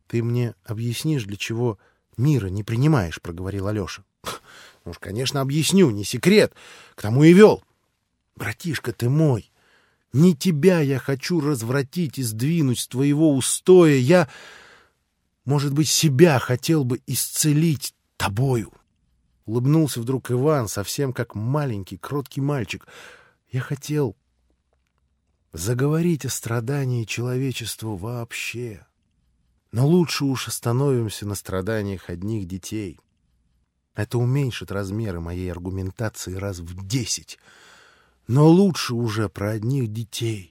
Ты мне объяснишь, для чего мира не принимаешь, — проговорил Алеша. Ну уж, конечно, объясню, не секрет. К тому и вел. Братишка ты мой, не тебя я хочу развратить и сдвинуть с твоего устоя. Я, может быть, себя хотел бы исцелить тобою. Улыбнулся вдруг Иван, совсем как маленький, кроткий мальчик. Я хотел заговорить о страдании человечества вообще. Но лучше уж остановимся на страданиях одних детей. Это уменьшит размеры моей аргументации раз в 10. Но лучше уже про одних детей.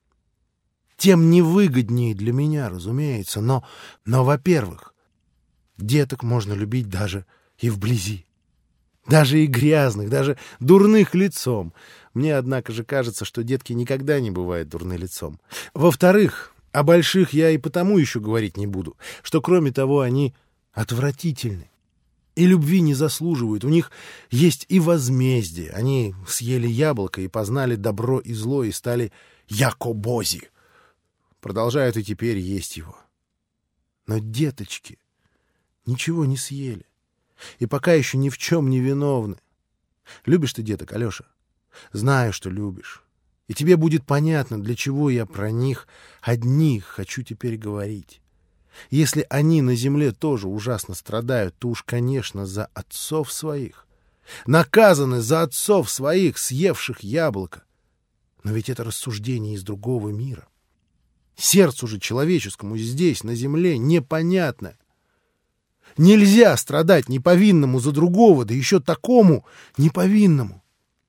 Тем невыгоднее для меня, разумеется. Но, во-первых, деток можно любить даже и вблизи. Даже и грязных, даже дурных лицом. Мне, однако же, кажется, что детки никогда не бывают дурны лицом. Во-вторых, о больших я и потому еще говорить не буду, что, кроме того, они отвратительны. И любви не заслуживают. У них есть и возмездие. Они съели яблоко и познали добро и зло, и стали якобози. Продолжают и теперь есть его. Но деточки ничего не съели. И пока еще ни в чем не виновны. Любишь ты деток, Алеша? Знаю, что любишь. И тебе будет понятно, для чего я про них одних хочу теперь говорить. Если они на земле тоже ужасно страдают, то уж, конечно, за отцов своих. Наказаны за отцов своих, съевших яблоко. Но ведь это рассуждение из другого мира. Сердцу же человеческому здесь, на земле, непонятно. Нельзя страдать неповинному за другого, да еще такому неповинному.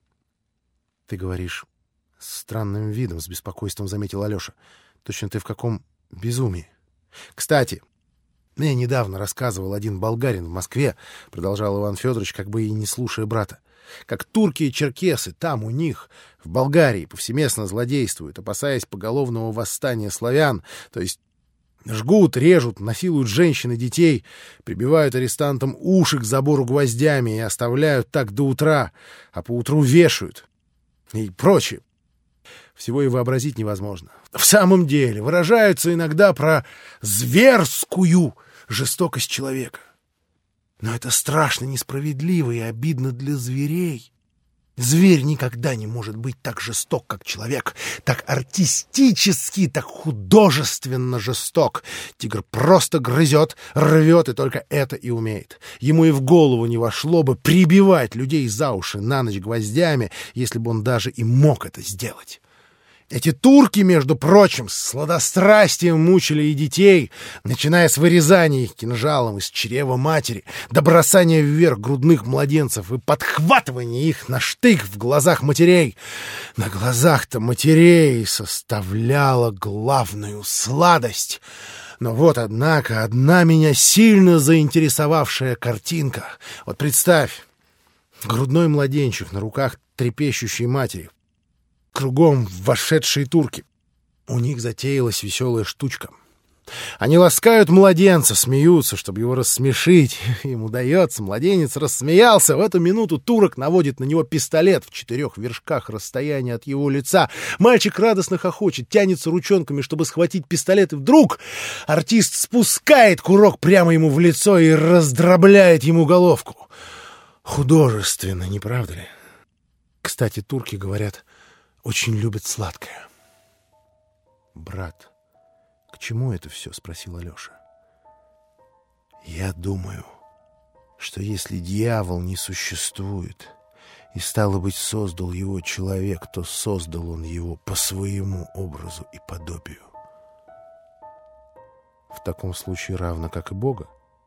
Ты говоришь с странным видом, с беспокойством заметил Алеша. Точно ты в каком безумии. Кстати, мне недавно рассказывал один болгарин в Москве, продолжал Иван Федорович, как бы и не слушая брата, как турки и черкесы там у них, в Болгарии, повсеместно злодействуют, опасаясь поголовного восстания славян, то есть жгут, режут, насилуют женщин и детей, прибивают арестантам уши к забору гвоздями и оставляют так до утра, а поутру вешают и прочее. Всего и вообразить невозможно. В самом деле, выражаются иногда про зверскую жестокость человека. Но это страшно несправедливо и обидно для зверей. Зверь никогда не может быть так жесток, как человек, так артистически, так художественно жесток. Тигр просто грызет, рвет, и только это и умеет. Ему и в голову не вошло бы прибивать людей за уши на ночь гвоздями, если бы он даже и мог это сделать. Эти турки, между прочим, с сладострастием мучили и детей, начиная с вырезания их кинжалом из чрева матери, до бросания вверх грудных младенцев и подхватывания их на штык в глазах матерей. На глазах-то матерей составляла главную сладость. Но вот, однако, одна меня сильно заинтересовавшая картинка. Вот представь, грудной младенчик на руках трепещущей матери, кругом вошедшие турки. У них затеялась веселая штучка. Они ласкают младенца, смеются, чтобы его рассмешить. Им удается, младенец рассмеялся. В эту минуту турок наводит на него пистолет в 4 вершках расстояния от его лица. Мальчик радостно хохочет, тянется ручонками, чтобы схватить пистолет, и вдруг артист спускает курок прямо ему в лицо и раздробляет ему головку. Художественно, не правда ли? Кстати, турки, говорят, очень любят сладкое. Брат, к чему это все? — спросил Алеша. Я думаю, что если дьявол не существует и, стало быть, создал его человек, то создал он его по своему образу и подобию. В таком случае равно как и Бога.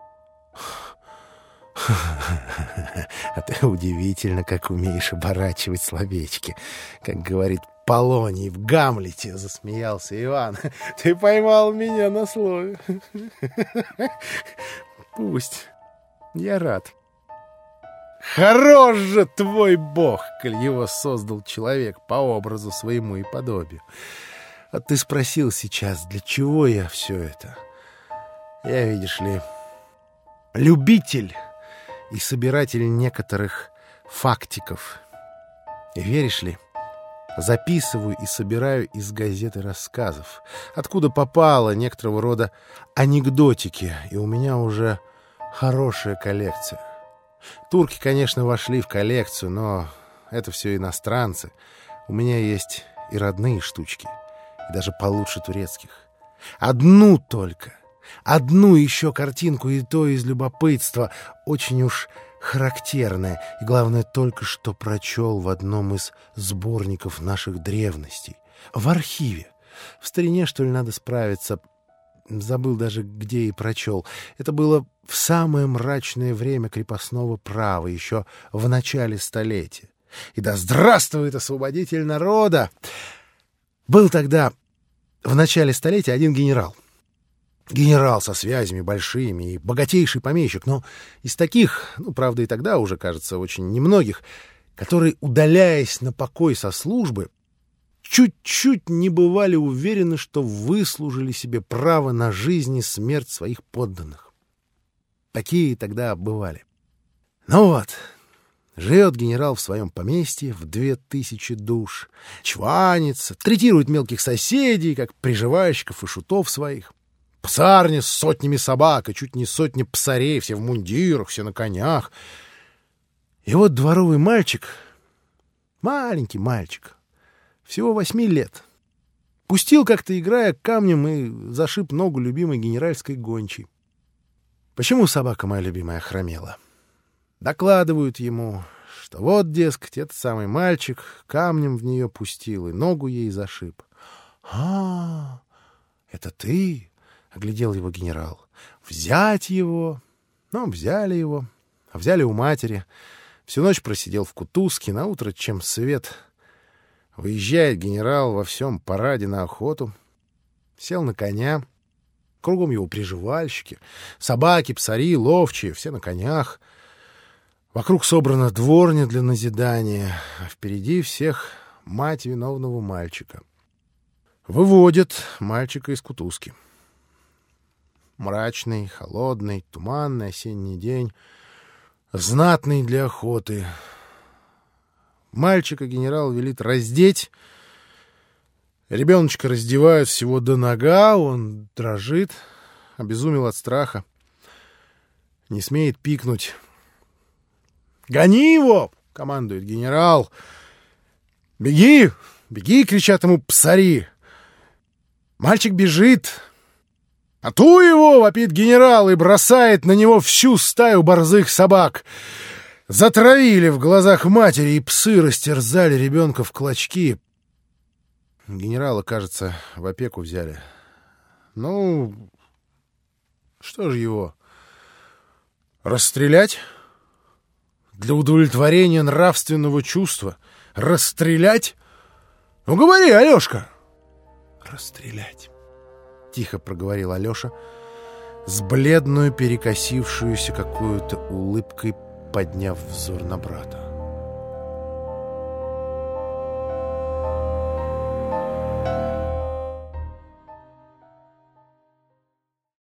А ты удивительно, как умеешь оборачивать словечки. Как говорит Полоний в «Гамлете», — засмеялся Иван. Ты поймал меня на слове. Пусть. Я рад. Хорош же твой Бог, коль его создал человек по образу своему и подобию. А ты спросил сейчас, для чего я все это? Я, видишь ли, любитель и собиратель некоторых фактиков. И веришь ли, записываю и собираю из газеты рассказов, откуда попало некоторого рода анекдотики, и у меня уже хорошая коллекция. Турки, конечно, вошли в коллекцию, но это все иностранцы. У меня есть и родные штучки, и даже получше турецких. Одну только, одну еще картинку, и то из любопытства, очень уж характерная, и, главное, только что прочел в одном из сборников наших древностей. В архиве. В старине, что ли, надо справиться. Забыл даже, где и прочел. Это было в самое мрачное время крепостного права, еще в начале столетия. И да здравствует освободитель народа! Был тогда в начале столетия один генерал. Генерал со связями большими и богатейший помещик, но из таких, правда, и тогда уже, кажется, очень немногих, которые, удаляясь на покой со службы, чуть-чуть не бывали уверены, что выслужили себе право на жизнь и смерть своих подданных. Такие тогда бывали. Ну вот, живет генерал в своем поместье в 2000 душ, чванится, третирует мелких соседей, как приживальщиков и шутов своих. Псарня с сотнями собак и чуть не сотни псарей, все в мундирах, все на конях. И вот дворовый мальчик, маленький мальчик, всего 8 лет, пустил как-то, играя камнем, и зашиб ногу любимой генеральской гончей. Почему собака моя любимая хромела? Докладывают ему, что вот, дескать, этот самый мальчик камнем в нее пустил и ногу ей зашиб. — А, это ты? — оглядел его генерал. — Взять его? Ну, взяли его. Взяли у матери. Всю ночь просидел в кутузке, наутро, чем свет. Выезжает генерал во всем параде на охоту. Сел на коня. Кругом его приживальщики. Собаки, псари, ловчие, все на конях. Вокруг собрана дворня для назидания, а впереди всех мать виновного мальчика. Выводят мальчика из кутузки. Мрачный, холодный, туманный осенний день, знатный для охоты. Мальчика генерал велит раздеть. Ребеночка раздевают всего до нога, он дрожит, обезумел от страха, не смеет пикнуть. «Гони его!» — командует генерал. «Беги! Беги!» — кричат ему псари. Мальчик бежит. «Ату его!» — вопит генерал и бросает на него всю стаю борзых собак. Затравили в глазах матери, и псы растерзали ребенка в клочки. Генерала, кажется, в опеку взяли. Ну, что же его? Расстрелять? Для удовлетворения нравственного чувства? Расстрелять? Ну, говори, Алешка! Расстрелять. Тихо проговорил Алеша, с бледную, перекосившуюся какую-то улыбкой, подняв взор на брата.